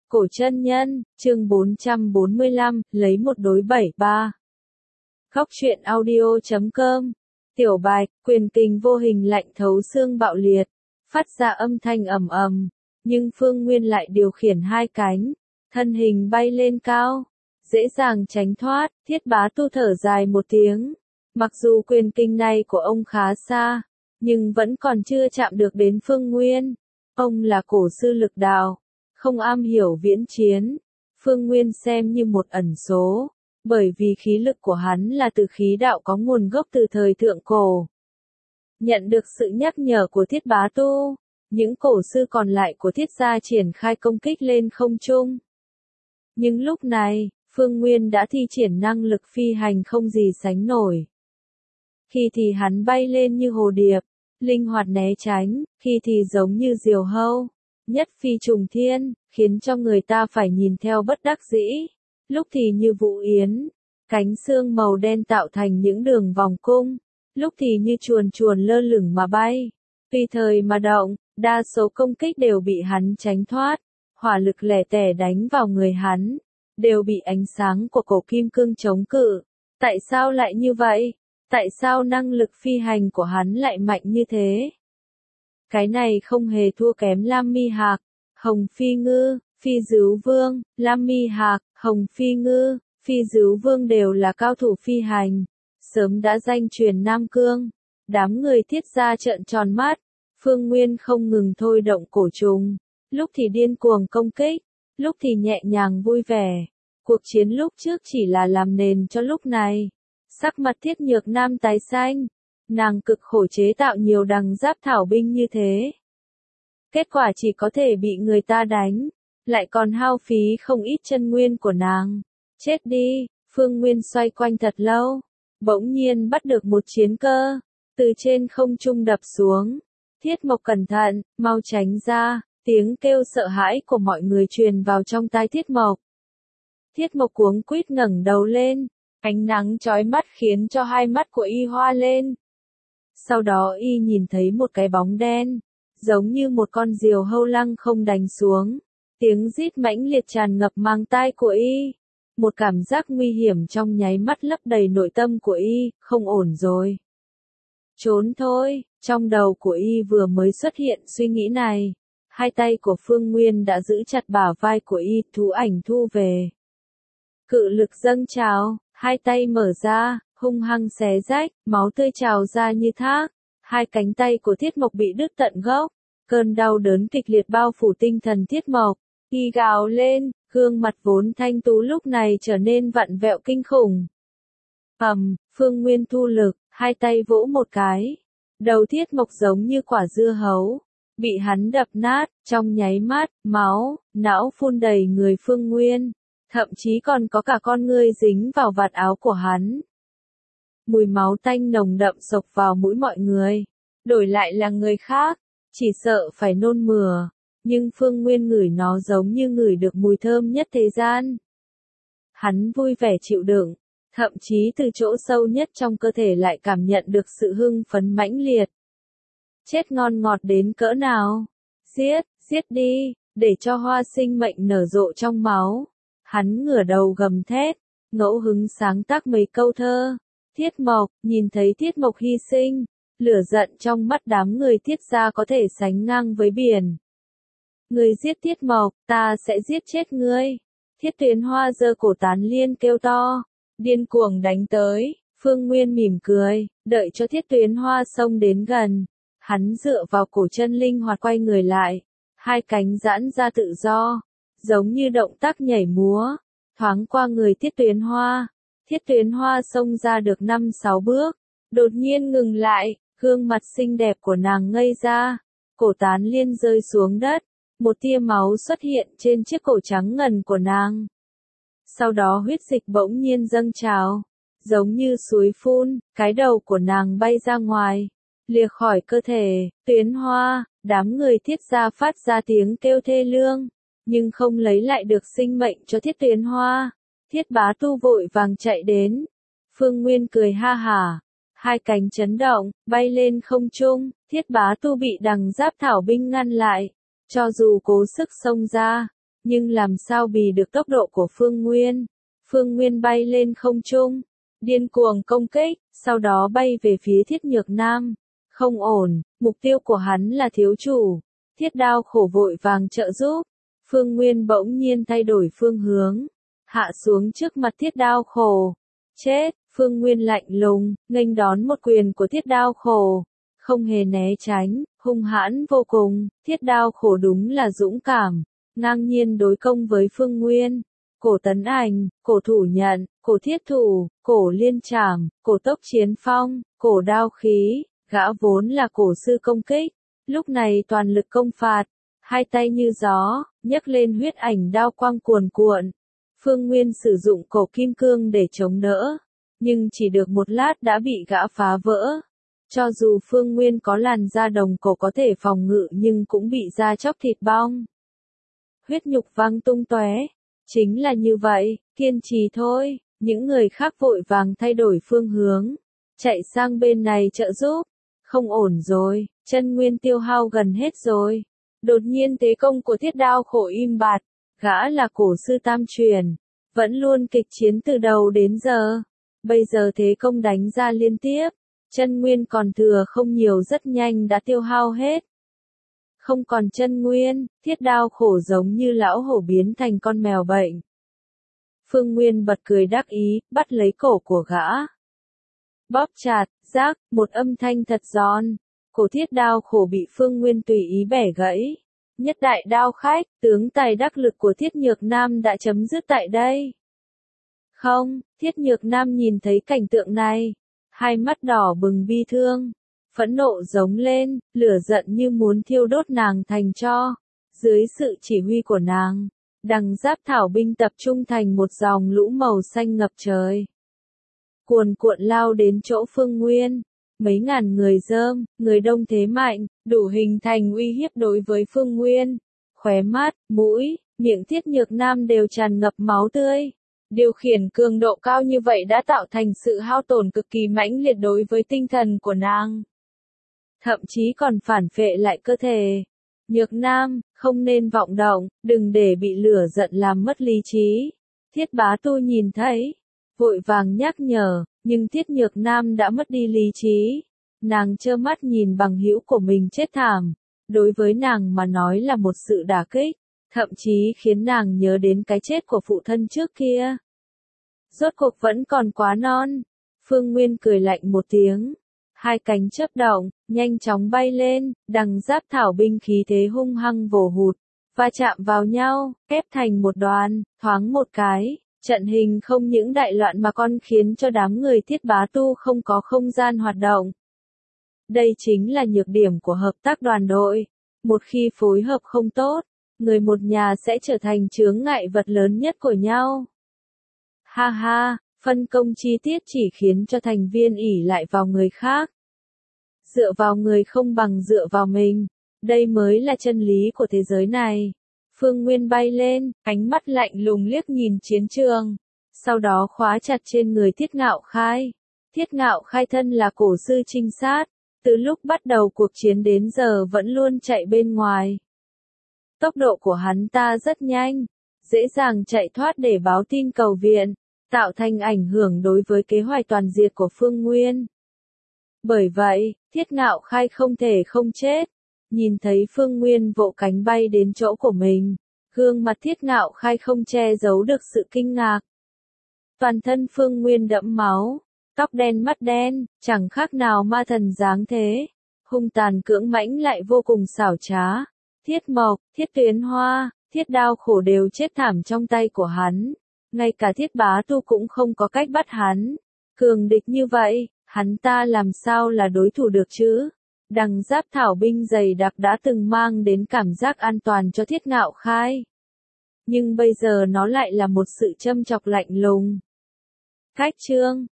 Cổ chân nhân, chương 445, lấy một đối 73. Góc truyện audio.com. Tiểu Bạch, quyền kình vô hình lạnh thấu xương bạo liệt, phát ra âm thanh ầm ầm, nhưng Phương Nguyên lại điều khiển hai cánh, thân hình bay lên cao, dễ dàng tránh thoát. Thiết Bá Tu thở dài một tiếng, mặc dù quyền kình này của ông khá xa, nhưng vẫn còn chưa chạm được đến Phương Nguyên. Ông là cổ sư lực đạo, không am hiểu viễn chiến, Phương Nguyên xem như một ẩn số, bởi vì khí lực của hắn là từ khí đạo có nguồn gốc từ thời thượng cổ. Nhận được sự nhắc nhở của Thiết Bá Tu, những cổ sư còn lại của Thiết gia triển khai công kích lên không trung. Nhưng lúc này, Phương Nguyên đã thi triển năng lực phi hành không gì sánh nổi. Khi thì hắn bay lên như hồ điệp, linh hoạt né tránh, khi thì giống như diều hâu, nhất phi trùng thiên, khiến cho người ta phải nhìn theo bất đắc dĩ. Lúc thì như vũ yến, cánh xương màu đen tạo thành những đường vòng cung, lúc thì như chuồn chuồn lơ lửng mà bay, tùy thời mà động. Đa số công kích đều bị hắn tránh thoát, hỏa lực lẻ tẻ đánh vào người hắn, đều bị ánh sáng của cổ kim cương chống cự. Tại sao lại như vậy? Tại sao năng lực phi hành của hắn lại mạnh như thế? Cái này không hề thua kém Lam Mi Hạc, Hồng Phi Ngư, Phi Dứu Vương. Lam Mi Hạc, Hồng Phi Ngư, Phi Dứu Vương đều là cao thủ phi hành, sớm đã danh truyền Nam Cương. Đám người Thiết gia trợn tròn mắt, Phương Nguyên không ngừng thôi động cổ trùng, lúc thì điên cuồng công kích, lúc thì nhẹ nhàng vui vẻ. Cuộc chiến lúc trước chỉ là làm nền cho lúc này. Sắc mặt Thiết Nhược Nam tái xanh, nàng cực khổ chế tạo nhiều đằng giáp thảo binh như thế. Kết quả chỉ có thể bị người ta đánh, lại còn hao phí không ít chân nguyên của nàng. Chết đi. Phương Nguyên xoay quanh thật lâu, bỗng nhiên bắt được một chiến cơ, từ trên không trung đập xuống. Thiết Mộc cẩn thận, mau tránh ra. Tiếng kêu sợ hãi của mọi người truyền vào trong tai Thiết Mộc. Thiết Mộc cuống quýt ngẩng đầu lên, ánh nắng chói mắt khiến cho hai mắt của y hoa lên. Sau đó y nhìn thấy một cái bóng đen, giống như một con diều hâu lăng không đánh xuống. Tiếng rít mãnh liệt tràn ngập mang tai của y. Một cảm giác nguy hiểm trong nháy mắt lấp đầy nội tâm của y, không ổn rồi. Trốn thôi. Trong đầu của y vừa mới xuất hiện suy nghĩ này, hai tay của Phương Nguyên đã giữ chặt bả vai của y, thú ảnh thu về. Cự lực dâng trào, hai tay mở ra, hung hăng xé rách, máu tươi trào ra như thác. Hai cánh tay của Thiết Mộc bị đứt tận gốc, cơn đau đớn kịch liệt bao phủ tinh thần Thiết Mộc. Y gào lên, gương mặt vốn thanh tú lúc này trở nên vặn vẹo kinh khủng. Phương Nguyên thu lực, hai tay vỗ một cái. Đầu Thiết Mộc giống như quả dưa hấu, bị hắn đập nát, trong nháy mắt, máu, não phun đầy người Phương Nguyên, thậm chí còn có cả con ngươi dính vào vạt áo của hắn. Mùi máu tanh nồng đậm xộc vào mũi mọi người, đổi lại là người khác, chỉ sợ phải nôn mửa, nhưng Phương Nguyên ngửi nó giống như ngửi được mùi thơm nhất thế gian. Hắn vui vẻ chịu đựng. Thậm chí từ chỗ sâu nhất trong cơ thể lại cảm nhận được sự hưng phấn mãnh liệt. Chết ngon ngọt đến cỡ nào? Giết, giết đi, để cho hoa sinh mệnh nở rộ trong máu. Hắn ngửa đầu gầm thét, ngẫu hứng sáng tác mấy câu thơ. Thiết Mộc, nhìn thấy Thiết Mộc hy sinh, lửa giận trong mắt đám người Thiết gia có thể sánh ngang với biển. Người giết Thiết Mộc, ta sẽ giết chết ngươi. Thiết Tuyến Hoa giơ cổ tán liên kêu to, điên cuồng đánh tới. Phương Nguyên mỉm cười, đợi cho Thiết Tuyến Hoa xông đến gần. Hắn dựa vào cổ chân linh hoạt quay người lại, hai cánh giãn ra tự do, giống như động tác nhảy múa, thoáng qua người Thiết Tuyến Hoa. Thiết Tuyến Hoa xông ra được 5-6 bước, đột nhiên ngừng lại, gương mặt xinh đẹp của nàng ngây ra, cổ tán liên rơi xuống đất, một tia máu xuất hiện trên chiếc cổ trắng ngần của nàng. Sau đó huyết dịch bỗng nhiên dâng trào, giống như suối phun, cái đầu của nàng bay ra ngoài, lìa khỏi cơ thể. Tuyến Hoa, đám người Thiết gia phát ra tiếng kêu thê lương, nhưng không lấy lại được sinh mệnh cho Thiết Tuyến Hoa. Thiết Bá Tu vội vàng chạy đến. Phương Nguyên cười ha hả, hai cánh chấn động, bay lên không trung. Thiết Bá Tu bị đằng giáp thảo binh ngăn lại, cho dù cố sức xông ra, nhưng làm sao bì được tốc độ của Phương Nguyên. Phương Nguyên bay lên không trung, điên cuồng công kích, sau đó bay về phía Thiết Nhược Nam. Không ổn, mục tiêu của hắn là thiếu chủ. Thiết Đao Khổ vội vàng trợ giúp. Phương Nguyên bỗng nhiên thay đổi phương hướng, hạ xuống trước mặt Thiết Đao Khổ. Chết, Phương Nguyên lạnh lùng, nghênh đón một quyền của Thiết Đao Khổ. Không hề né tránh, hung hãn vô cùng, Thiết Đao Khổ đúng là dũng cảm, ngang nhiên đối công với Phương Nguyên. Cổ tấn ảnh, cổ thủ nhận, cổ thiết thủ, cổ liên trảm, cổ tốc chiến phong, cổ đao khí, gã vốn là cổ sư công kích, lúc này toàn lực công phạt, hai tay như gió, nhấc lên huyết ảnh đao quang cuồn cuộn. Phương Nguyên sử dụng cổ kim cương để chống đỡ, nhưng chỉ được một lát đã bị gã phá vỡ. Cho dù Phương Nguyên có làn da đồng cổ có thể phòng ngự nhưng cũng bị da chóc thịt bong. Huyết nhục văng tung tóe. Chính là như vậy, kiên trì thôi, những người khác vội vàng thay đổi phương hướng, chạy sang bên này trợ giúp. Không ổn rồi, chân nguyên tiêu hao gần hết rồi. Đột nhiên thế công của Thiết Đao Khổ im bặt, gã là cổ sư tam truyền, vẫn luôn kịch chiến từ đầu đến giờ. Bây giờ thế công đánh ra liên tiếp, chân nguyên còn thừa không nhiều rất nhanh đã tiêu hao hết. Không còn chân nguyên, Thiết Đao Khổ giống như lão hổ biến thành con mèo bệnh. Phương Nguyên bật cười đắc ý, bắt lấy cổ của gã. Bóp chặt, rác, một âm thanh thật giòn. Cổ Thiết Đao Khổ bị Phương Nguyên tùy ý bẻ gãy. Nhất đại đao khách, tướng tài đắc lực của Thiết Nhược Nam đã chấm dứt tại đây. Không, Thiết Nhược Nam nhìn thấy cảnh tượng này. Hai mắt đỏ bừng bi thương. Phẫn nộ giống lên, lửa giận như muốn thiêu đốt nàng thành tro. Dưới sự chỉ huy của nàng, đằng giáp thảo binh tập trung thành một dòng lũ màu xanh ngập trời. Cuồn cuộn lao đến chỗ Phương Nguyên. Mấy ngàn người dơm, người đông thế mạnh, đủ hình thành uy hiếp đối với Phương Nguyên. Khóe mắt, mũi, miệng Thiết Nhược Nam đều tràn ngập máu tươi. Điều khiển cường độ cao như vậy đã tạo thành sự hao tổn cực kỳ mãnh liệt đối với tinh thần của nàng. Thậm chí còn phản phệ lại cơ thể. Nhược Nam, không nên vọng động, đừng để bị lửa giận làm mất lý trí. Thiết Bá Tu nhìn thấy, vội vàng nhắc nhở, nhưng Thiết Nhược Nam đã mất đi lý trí. Nàng trơ mắt nhìn bằng hữu của mình chết thảm. Đối với nàng mà nói là một sự đả kích, thậm chí khiến nàng nhớ đến cái chết của phụ thân trước kia. Rốt cuộc vẫn còn quá non. Phương Nguyên cười lạnh một tiếng. Hai cánh chớp động, nhanh chóng bay lên, đằng giáp thảo binh khí thế hung hăng vồ hụt, va chạm vào nhau, ép thành một đoàn, thoáng một cái, trận hình không những đại loạn mà còn khiến cho đám người Thiết Bá Tu không có không gian hoạt động. Đây chính là nhược điểm của hợp tác đoàn đội. Một khi phối hợp không tốt, người một nhà sẽ trở thành chướng ngại vật lớn nhất của nhau. Ha ha, phân công chi tiết chỉ khiến cho thành viên ỷ lại vào người khác. Dựa vào người không bằng dựa vào mình. Đây mới là chân lý của thế giới này. Phương Nguyên bay lên, ánh mắt lạnh lùng liếc nhìn chiến trường. Sau đó khóa chặt trên người Thiết Ngạo Khai. Thiết Ngạo Khai thân là cổ sư trinh sát. Từ lúc bắt đầu cuộc chiến đến giờ vẫn luôn chạy bên ngoài. Tốc độ của hắn ta rất nhanh. Dễ dàng chạy thoát để báo tin cầu viện. Tạo thành ảnh hưởng đối với kế hoạch toàn diệt của Phương Nguyên. Bởi vậy, Thiết Ngạo Khai không thể không chết. Nhìn thấy Phương Nguyên vỗ cánh bay đến chỗ của mình, gương mặt Thiết Ngạo Khai không che giấu được sự kinh ngạc. Toàn thân Phương Nguyên đẫm máu, tóc đen mắt đen, chẳng khác nào ma thần dáng thế. Hung tàn cưỡng mãnh lại vô cùng xảo trá. Thiết Mộc, Thiết Tuyến Hoa, Thiết Đao Khổ đều chết thảm trong tay của hắn. Ngay cả Thiết Bá Tu cũng không có cách bắt hắn. Cường địch như vậy, hắn ta làm sao là đối thủ được chứ? Đằng giáp thảo binh dày đặc đã từng mang đến cảm giác an toàn cho Thiết Ngạo Khai. Nhưng bây giờ nó lại là một sự châm chọc lạnh lùng. Cách chương